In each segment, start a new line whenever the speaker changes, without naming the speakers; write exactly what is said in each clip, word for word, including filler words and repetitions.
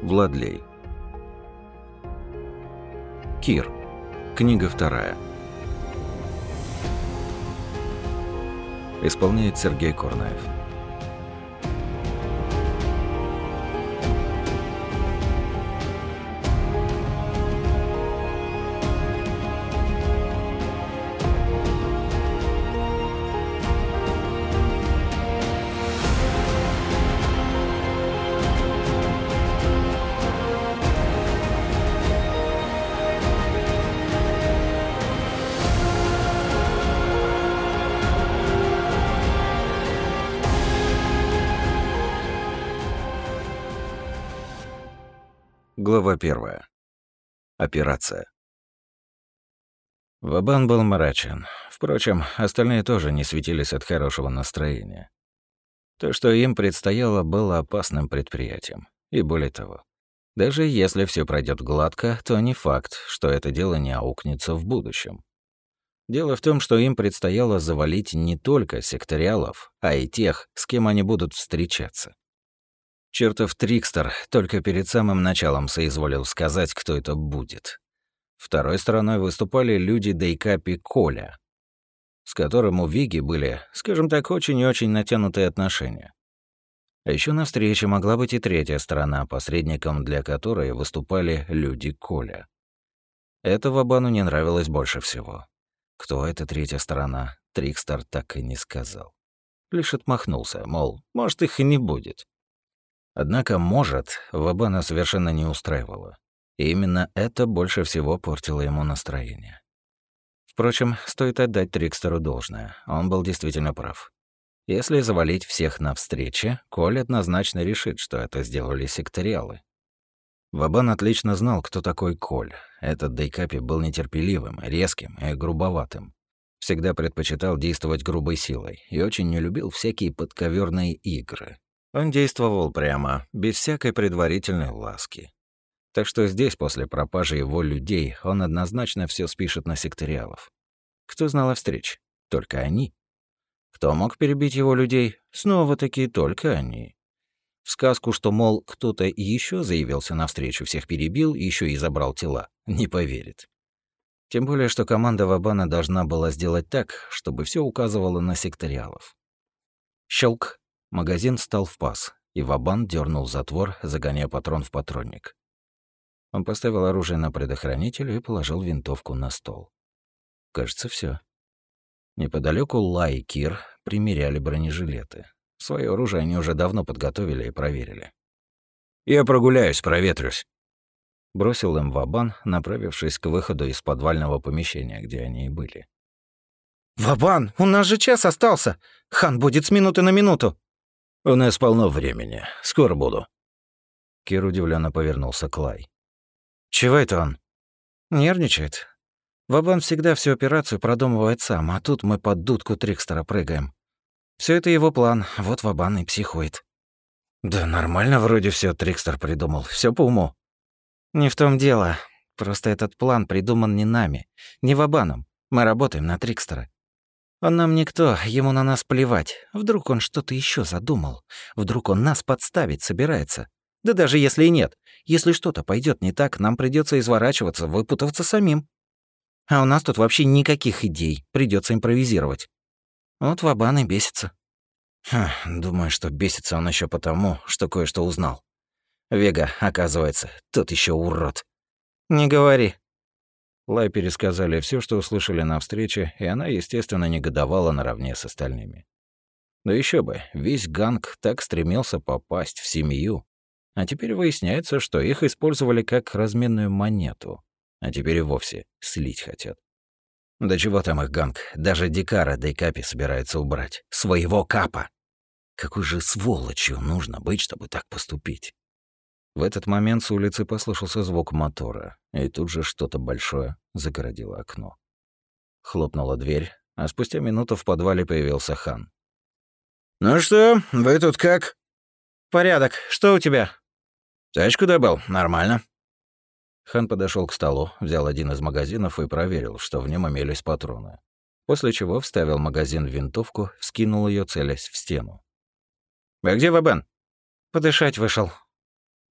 Владлей. Кир. Книга вторая. Исполняет Сергей Корнаев. Глава первая. Операция. Вабан был мрачен. Впрочем, остальные тоже не светились от хорошего настроения. То, что им предстояло, было опасным предприятием. И более того, даже если все пройдет гладко, то не факт, что это дело не аукнется в будущем. Дело в том, что им предстояло завалить не только секториалов, а и тех, с кем они будут встречаться. Чертов Трикстер только перед самым началом соизволил сказать, кто это будет. Второй стороной выступали люди Дейкапи Коля, с которым у Виги были, скажем так, очень и очень натянутые отношения. А еще на встрече могла быть и третья сторона, посредником для которой выступали люди Коля. Это Вабану не нравилось больше всего. Кто эта третья сторона, Трикстер так и не сказал. Лишь отмахнулся, мол, может, их и не будет. Однако «может» Вабана совершенно не устраивало. И именно это больше всего портило ему настроение. Впрочем, стоит отдать Трикстеру должное. Он был действительно прав. Если завалить всех на встрече, Коль однозначно решит, что это сделали секториалы. Вабан отлично знал, кто такой Коль. Этот Дейкапи был нетерпеливым, резким и грубоватым. Всегда предпочитал действовать грубой силой и очень не любил всякие подковерные игры. Он действовал прямо, без всякой предварительной ласки. Так что здесь, после пропажи его людей, он однозначно все спишет на секториалов. Кто знал о встрече? Только они. Кто мог перебить его людей? Снова-таки только они. В сказку, что, мол, кто-то еще заявился навстречу, всех перебил, еще и забрал тела, не поверит. Тем более, что команда Вабана должна была сделать так, чтобы все указывало на секториалов. Щелк. Магазин встал в паз, и Вабан дернул затвор, загоняя патрон в патронник. Он поставил оружие на предохранитель и положил винтовку на стол. Кажется, все. Неподалеку Лай и Кир примеряли бронежилеты. Своё оружие они уже давно подготовили и проверили. «Я прогуляюсь, проветрюсь», — бросил им Вабан, направившись к выходу из подвального помещения, где они и были.
«Вабан, у нас же час остался! Хан будет с минуты на минуту!»
«У нас полно времени. Скоро буду».
Кир удивленно повернулся к Лай.
«Чего это он?»
«Нервничает. Вабан всегда всю операцию продумывает сам, а тут мы под дудку Трикстера прыгаем. Все это его план, вот Вабан и психует».
«Да нормально вроде все Трикстер придумал, все по уму».
«Не в том дело. Просто этот план придуман не нами, не Вабаном. Мы работаем на Трикстера. Он нам никто, ему на нас плевать. Вдруг он что-то еще задумал. Вдруг он нас подставить собирается. Да даже если и нет. Если что-то пойдет не так, нам придется изворачиваться, выпутываться самим. А у нас тут вообще никаких идей. Придется импровизировать. Вот Вабан и бесится».
Хм, думаю, что бесится он еще потому, что кое-что узнал. Вега, оказывается, тот еще урод.
«Не говори». Лай пересказали все, что услышали на встрече, и она, естественно, негодовала наравне с остальными. Да еще бы, весь ганг так стремился попасть в семью. А теперь выясняется, что их использовали как разменную монету. А теперь и вовсе слить хотят.
Да чего там их ганг, даже Дикара Дейкапи собирается убрать. Своего капа. Какой же сволочью нужно быть, чтобы так поступить?
В этот момент с улицы послышался звук мотора, и тут же что-то большое загородило окно. Хлопнула дверь, а спустя минуту в подвале появился Хан.
«Ну что, вы тут как?»
«Порядок. Что у тебя?»
«Тачку добыл. Нормально».
Хан подошел к столу, взял один из магазинов и проверил, что в нем имелись патроны. После чего вставил магазин в винтовку, вскинул ее, целясь в стену.
«А где Вабан?»
«Подышать вышел».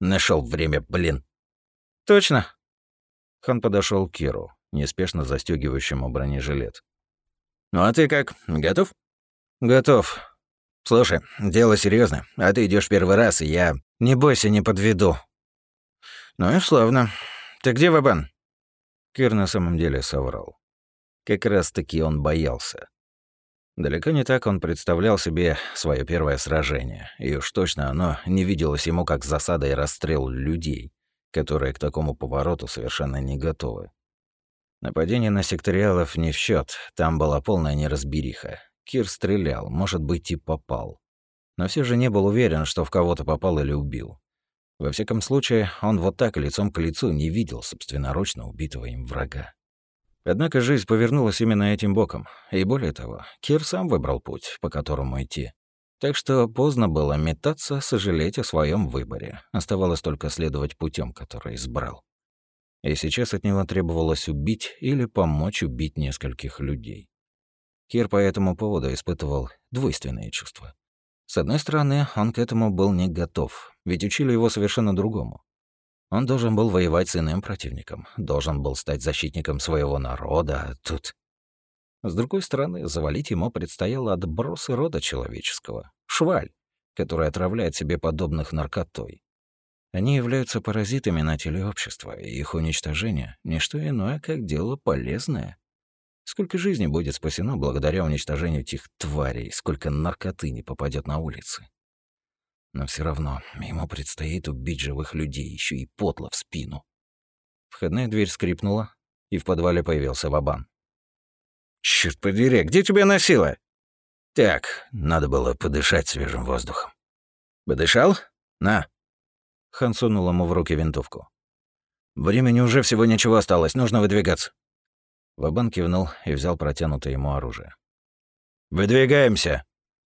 Нашел время, блин.
Точно. Хан подошел к Киру, неспешно застегивающему бронежилет.
Ну а ты как, готов?
Готов.
Слушай, дело серьезное, а ты идешь первый раз, и я...
Не бойся, не подведу.
Ну и славно. Ты где, Вабан?
Кир на самом деле соврал. Как раз-таки он боялся. Далеко не так он представлял себе свое первое сражение, и уж точно оно не виделось ему как засада и расстрел людей, которые к такому повороту совершенно не готовы. Нападение на секториалов не в счет, там была полная неразбериха. Кир стрелял, может быть, и попал. Но все же не был уверен, что в кого-то попал или убил. Во всяком случае, он вот так лицом к лицу не видел собственноручно убитого им врага. Однако жизнь повернулась именно этим боком. И более того, Кир сам выбрал путь, по которому идти. Так что поздно было метаться, сожалеть о своем выборе. Оставалось только следовать путем, который избрал. И сейчас от него требовалось убить или помочь убить нескольких людей. Кир по этому поводу испытывал двойственные чувства. С одной стороны, он к этому был не готов, ведь учили его совершенно другому. Он должен был воевать с иным противником, должен был стать защитником своего народа, а тут... С другой стороны, завалить ему предстояло отбросы рода человеческого, шваль, который отравляет себе подобных наркотой. Они являются паразитами на теле общества, и их уничтожение — не что иное, как дело полезное. Сколько жизней будет спасено благодаря уничтожению этих тварей, сколько наркоты не попадет на улицы. Но все равно ему предстоит убить живых людей, еще и подло в спину. Входная дверь скрипнула, и в подвале появился Вабан.
Черт подери, где тебя носило? Так, надо было подышать свежим воздухом. Подышал? На.
Хан сунул ему в руки винтовку.
Времени уже всего ничего осталось, нужно выдвигаться.
Вабан кивнул и взял протянутое ему оружие.
«Выдвигаемся!»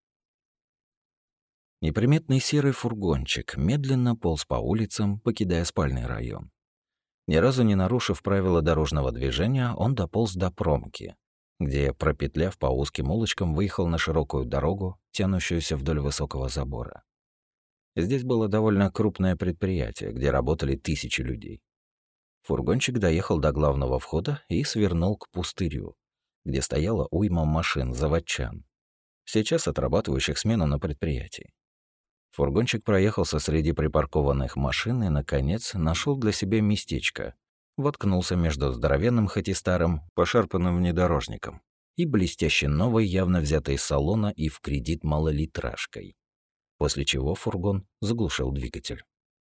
Неприметный серый фургончик медленно полз по улицам, покидая спальный район. Ни разу не нарушив правила дорожного движения, он дополз до промки, где, пропетляв по узким улочкам, выехал на широкую дорогу, тянущуюся вдоль высокого забора. Здесь было довольно крупное предприятие, где работали тысячи людей. Фургончик доехал до главного входа и свернул к пустырю, где стояла уйма машин-заводчан, сейчас отрабатывающих смену на предприятии. Фургончик проехался среди припаркованных машин и, наконец, нашел для себя местечко, воткнулся между здоровенным, хоть и старым, пошарпанным внедорожником и блестяще новой, явно взятой из салона и в кредит малолитражкой, после чего фургон заглушил двигатель.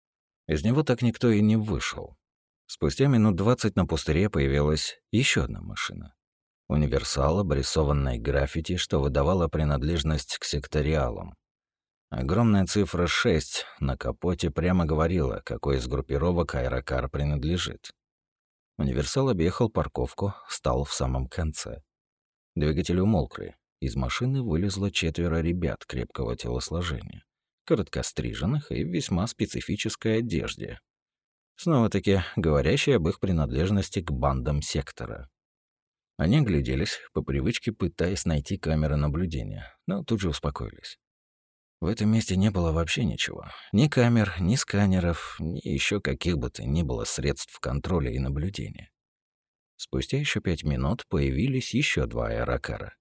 Из него так никто и не вышел. Спустя минут двадцать на пустыре появилась еще одна машина. Универсал, обрисованный граффити, что выдавало принадлежность к секториалам. Огромная цифра шесть на капоте прямо говорила, какой из группировок аэрокар принадлежит. Универсал объехал парковку, стал в самом конце. Двигатели умолкли. Из машины вылезло четверо ребят крепкого телосложения, короткостриженных и в весьма специфической одежде. Снова-таки говорящие об их принадлежности к бандам сектора. Они огляделись, по привычке пытаясь найти камеры наблюдения, но тут же успокоились. В этом месте не было вообще ничего. Ни камер, ни сканеров, ни еще каких бы то ни было средств контроля и наблюдения. Спустя еще пять минут появились еще два аэрокара.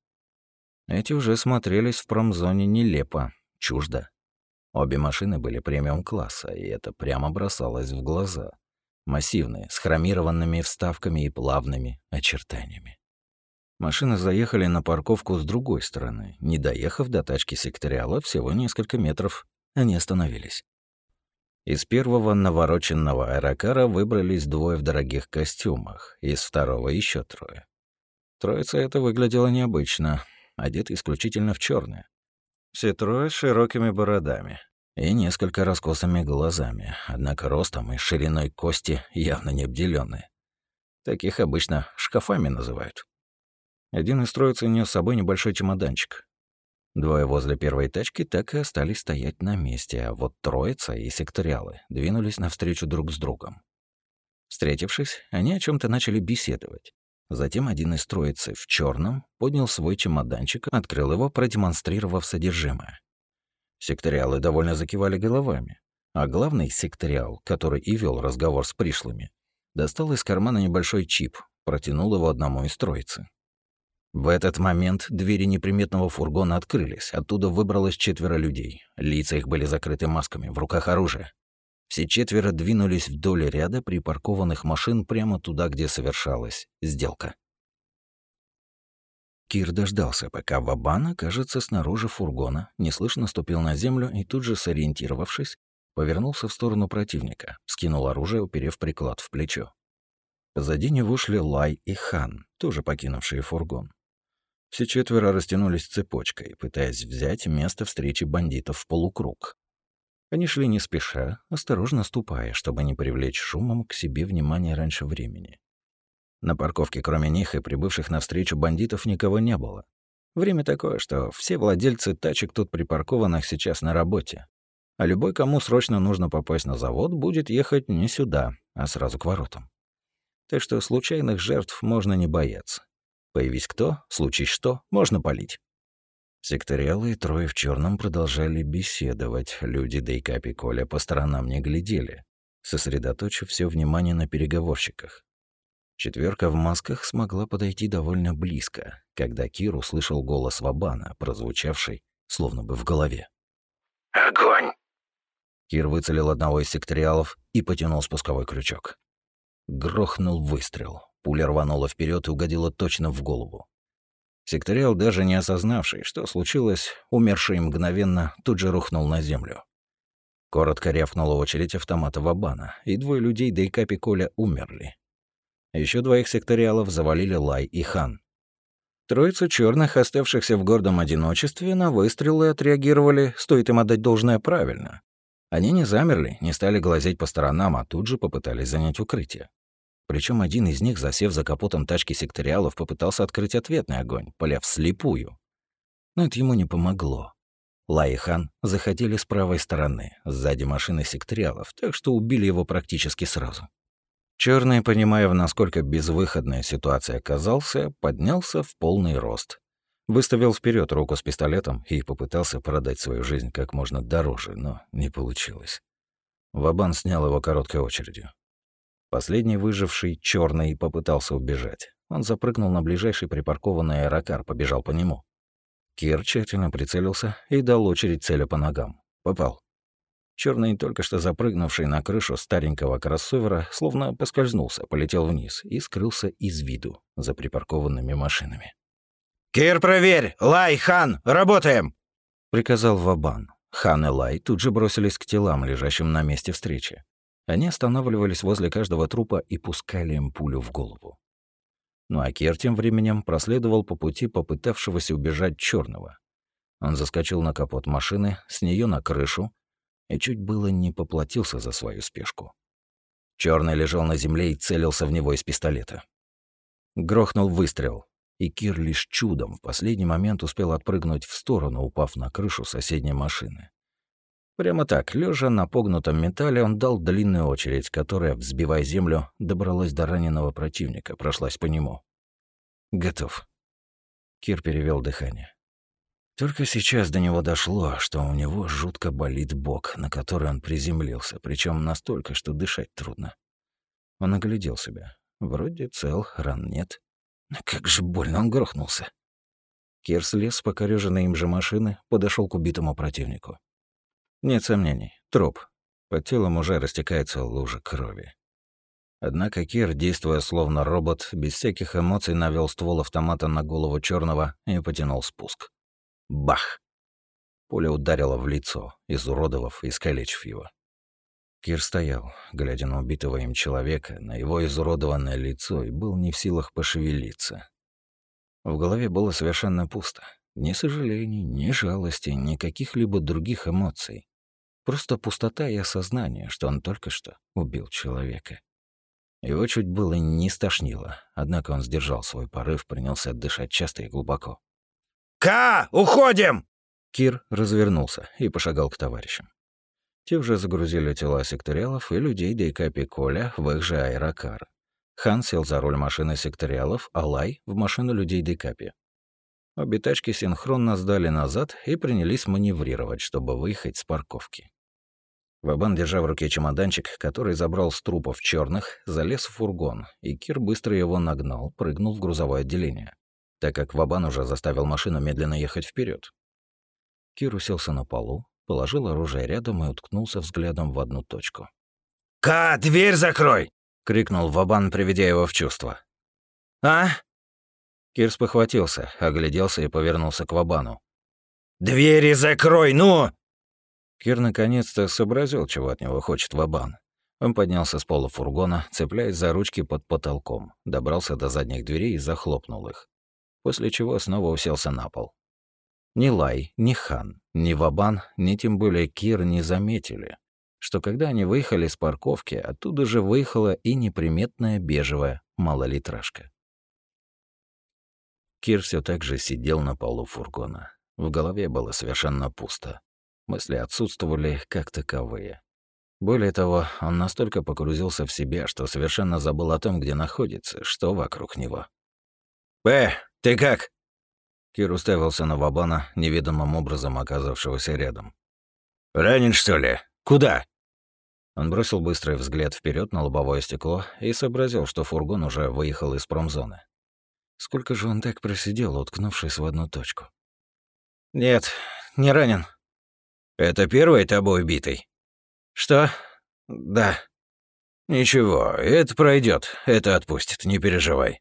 Эти уже смотрелись в промзоне нелепо, чуждо. Обе машины были премиум-класса, и это прямо бросалось в глаза. Массивные, с хромированными вставками и плавными очертаниями. Машины заехали на парковку с другой стороны. Не доехав до тачки секториала всего несколько метров, они остановились. Из первого навороченного аэрокара выбрались двое в дорогих костюмах, из второго еще трое. Троица эта выглядела необычно, одета исключительно в черное. Все трое с широкими бородами и несколько раскосыми глазами, однако ростом и шириной кости явно не обделенные. Таких обычно шкафами называют. Один из троицы нес с собой небольшой чемоданчик. Двое возле первой тачки так и остались стоять на месте, а вот троица и секториалы двинулись навстречу друг с другом. Встретившись, они о чем то начали беседовать. Затем один из троицы в черном поднял свой чемоданчик, открыл его, продемонстрировав содержимое. Секториалы довольно закивали головами. А главный секториал, который и вел разговор с пришлыми, достал из кармана небольшой чип, протянул его одному из троицы. В этот момент двери неприметного фургона открылись, оттуда выбралось четверо людей. Лица их были закрыты масками, в руках оружие. Все четверо двинулись вдоль ряда припаркованных машин прямо туда, где совершалась сделка. Кир дождался, пока Вабан окажется снаружи фургона, неслышно ступил на землю и тут же, сориентировавшись, повернулся в сторону противника, скинул оружие, уперев приклад в плечо. Позади него шли Лай и Хан, тоже покинувшие фургон. Все четверо растянулись цепочкой, пытаясь взять место встречи бандитов в полукруг. Они шли не спеша, осторожно ступая, чтобы не привлечь шумом к себе внимание раньше времени. На парковке, кроме них и прибывших навстречу бандитов, никого не было. Время такое, что все владельцы тачек тут припаркованных сейчас на работе. А любой, кому срочно нужно попасть на завод, будет ехать не сюда, а сразу к воротам. Так что случайных жертв можно не бояться. Появись кто, случись что, можно палить. Секториалы и трое в черном продолжали беседовать. Люди Дейкап и Коля по сторонам не глядели, сосредоточив все внимание на переговорщиках. Четверка в масках смогла подойти довольно близко, когда Кир услышал голос Вабана, прозвучавший словно бы в голове.
«Огонь!»
Кир выцелил одного из секториалов и потянул спусковой крючок. Грохнул выстрел. Пуля рванула вперед и угодила точно в голову. Секториал, даже не осознавший, что случилось, умерший мгновенно, тут же рухнул на землю. Коротко рявкнула очередь автомата Вабана, и двое людей Дейкап и Коля умерли. Еще двоих секториалов завалили Лай и Хан. Троица черных, оставшихся в гордом одиночестве, на выстрелы отреагировали, стоит им отдать должное, правильно. Они не замерли, не стали глазеть по сторонам, а тут же попытались занять укрытие. Причем один из них, засев за капотом тачки секториалов, попытался открыть ответный огонь, поля вслепую. Но это ему не помогло. Лай и Хан заходили с правой стороны, сзади машины секториалов, так что убили его практически сразу. Черный, понимая, в насколько безвыходная ситуация оказался, поднялся в полный рост. Выставил вперед руку с пистолетом и попытался продать свою жизнь как можно дороже, но не получилось. Вабан снял его короткой очередью. Последний выживший, черный, попытался убежать. Он запрыгнул на ближайший припаркованный аэрокар, побежал по нему. Кир тщательно прицелился и дал очередь целя по ногам. Попал. Черный, только что запрыгнувший на крышу старенького кроссовера, словно поскользнулся, полетел вниз и скрылся из виду за припаркованными машинами.
«Кир, проверь! Лай, Хан, работаем!»
— приказал Вабан. Хан и Лай тут же бросились к телам, лежащим на месте встречи. Они останавливались возле каждого трупа и пускали им пулю в голову. Ну а Кир тем временем проследовал по пути попытавшегося убежать черного. Он заскочил на капот машины, с нее на крышу, и чуть было не поплатился за свою спешку. Черный лежал на земле и целился в него из пистолета. Грохнул выстрел, и Кир лишь чудом в последний момент успел отпрыгнуть в сторону, упав на крышу соседней машины. Прямо так, лежа на погнутом металле, он дал длинную очередь, которая, взбивая землю, добралась до раненого противника, прошлась по нему. «Готов». Кир перевел дыхание. Только сейчас до него дошло, что у него жутко болит бок, на который он приземлился, причем настолько, что дышать трудно. Он оглядел себя. Вроде цел, ран нет. Но как же больно он грохнулся. Кир слез с покорёженной им же машины, подошел к убитому противнику. Нет сомнений, труп. Под телом уже растекается лужа крови. Однако Кир, действуя словно робот, без всяких эмоций навел ствол автомата на голову черного и потянул спуск. Бах! Пуля ударила в лицо, изуродовав и искалечив его. Кир стоял, глядя на убитого им человека, на его изуродованное лицо, и был не в силах пошевелиться. В голове было совершенно пусто. Ни сожалений, ни жалости, ни каких-либо других эмоций. Просто пустота и осознание, что он только что убил человека. Его чуть было не стошнило, однако он сдержал свой порыв, принялся дышать часто и глубоко.
«Ка, уходим!»
Кир развернулся и пошагал к товарищам. Те уже загрузили тела секториалов и людей Дейкап и Коля в их же аэрокар. Хан сел за руль машины секториалов, а Лай — в машину людей Дейкапи. Обе тачки синхронно сдали назад и принялись маневрировать, чтобы выехать с парковки. Вабан, держа в руке чемоданчик, который забрал с трупов черных, залез в фургон, и Кир быстро его нагнал, прыгнул в грузовое отделение, так как Вабан уже заставил машину медленно ехать вперед. Кир уселся на полу, положил оружие рядом и уткнулся взглядом в одну точку.
«Ка, дверь закрой!»
— крикнул Вабан, приведя его в чувство.
«А?»
Кир спохватился, огляделся и повернулся к Вабану.
«Двери закрой, ну!»
Кир наконец-то сообразил, чего от него хочет Вабан. Он поднялся с пола фургона, цепляясь за ручки под потолком, добрался до задних дверей и захлопнул их, после чего снова уселся на пол. Ни Лай, ни Хан, ни Вабан, ни тем более Кир не заметили, что когда они выехали с парковки, оттуда же выехала и неприметная бежевая малолитражка. Кир все так же сидел на полу фургона. В голове было совершенно пусто. Мысли отсутствовали как таковые. Более того, он настолько погрузился в себя, что совершенно забыл о том, где находится, что вокруг него.
«Э, ты как?»
Кир уставился на Вабана, неведомым образом оказавшегося рядом.
«Ранен, что ли? Куда?»
Он бросил быстрый взгляд вперед на лобовое стекло и сообразил, что фургон уже выехал из промзоны. Сколько же он так просидел, уткнувшись в одну точку?
«Нет, не ранен». «Это первый тобой убитый?»
«Что? Да».
«Ничего, это пройдет, это отпустит, не переживай.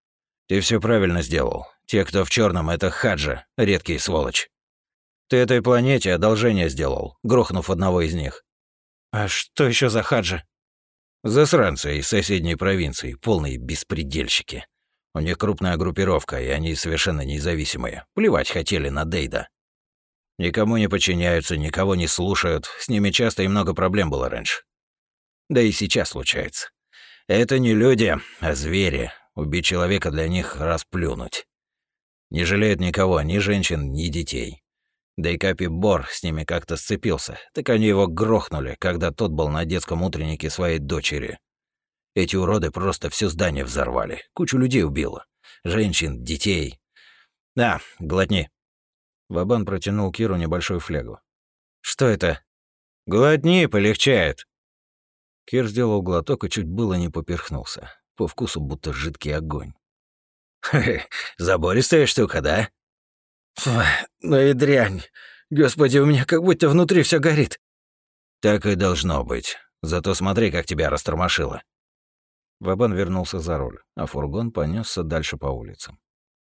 Ты все правильно сделал. Те, кто в черном, это хаджи, редкий сволочь. Ты этой планете одолжение сделал, грохнув одного из них».
«А что еще за хаджи?»
«Засранцы из соседней провинции, полные беспредельщики. У них крупная группировка, и они совершенно независимые. Плевать хотели на Дейда. Никому не подчиняются, никого не слушают. С ними часто и много проблем было раньше. Да и сейчас случается. Это не люди, а звери. Убить человека для них — расплюнуть. Не жалеют никого, ни женщин, ни детей. Дейкапи Бор с ними как-то сцепился, так они его грохнули, когда тот был на детском утреннике своей дочери. Эти уроды просто все здание взорвали, кучу людей убило. Женщин, детей. На, глотни.
Вабан протянул Киру небольшую флягу.
«Что это?» «Глотни, полегчает».
Кир сделал глоток и чуть было не поперхнулся. По вкусу будто жидкий огонь.
«Хе-хе, забористая штука, да?»
Фу, ну и дрянь. Господи, у меня как будто внутри все горит.
Так и должно быть. Зато смотри, как тебя растормошило.
Вабан вернулся за руль, а фургон понесся дальше по улицам.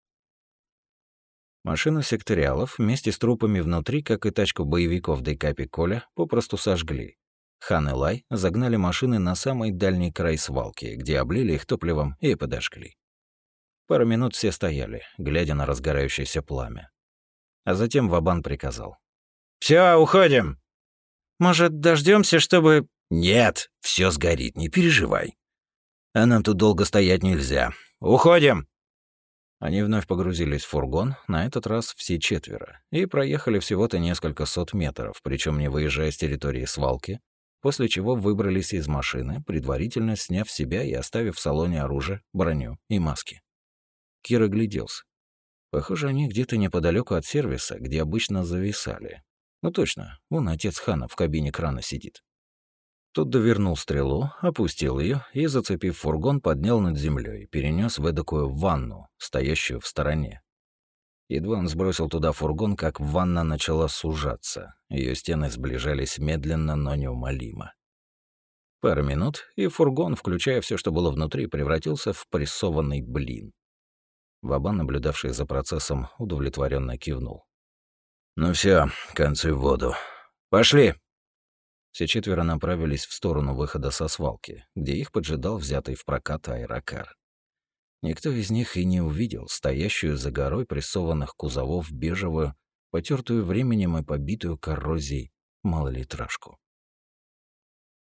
Машину секториалов вместе с трупами внутри, как и тачку боевиков Дейкапи Коля, попросту сожгли. Хан и Лай загнали машины на самый дальний край свалки, где облили их топливом и подожгли. Пару минут все стояли, глядя на разгорающееся пламя. А затем Вабан приказал:
«Всё, уходим!»
«Может, дождёмся, чтобы...»
«Нет, всё сгорит, не переживай. А нам тут долго стоять нельзя. Уходим!»
Они вновь погрузились в фургон, на этот раз все четверо, и проехали всего-то несколько сот метров, причем не выезжая с территории свалки, после чего выбрались из машины, предварительно сняв себя и оставив в салоне оружие, броню и маски. Кир огляделся. Похоже, они где-то неподалеку от сервиса, где обычно зависали. Ну точно, вон отец Хана в кабине крана сидит. Тот довернул стрелу, опустил ее и, зацепив фургон, поднял над землей, перенес в эдакую ванну, стоящую в стороне. Едва он сбросил туда фургон, как ванна начала сужаться. Ее стены сближались медленно, но неумолимо. Пару минут, и фургон, включая все, что было внутри, превратился в прессованный блин. Вабан, наблюдавший за процессом, удовлетворенно кивнул.
«Ну все, концы в воду. Пошли!»
Все четверо направились в сторону выхода со свалки, где их поджидал взятый в прокат аэрокар. Никто из них и не увидел стоящую за горой прессованных кузовов бежевую, потертую временем и побитую коррозией малолитражку.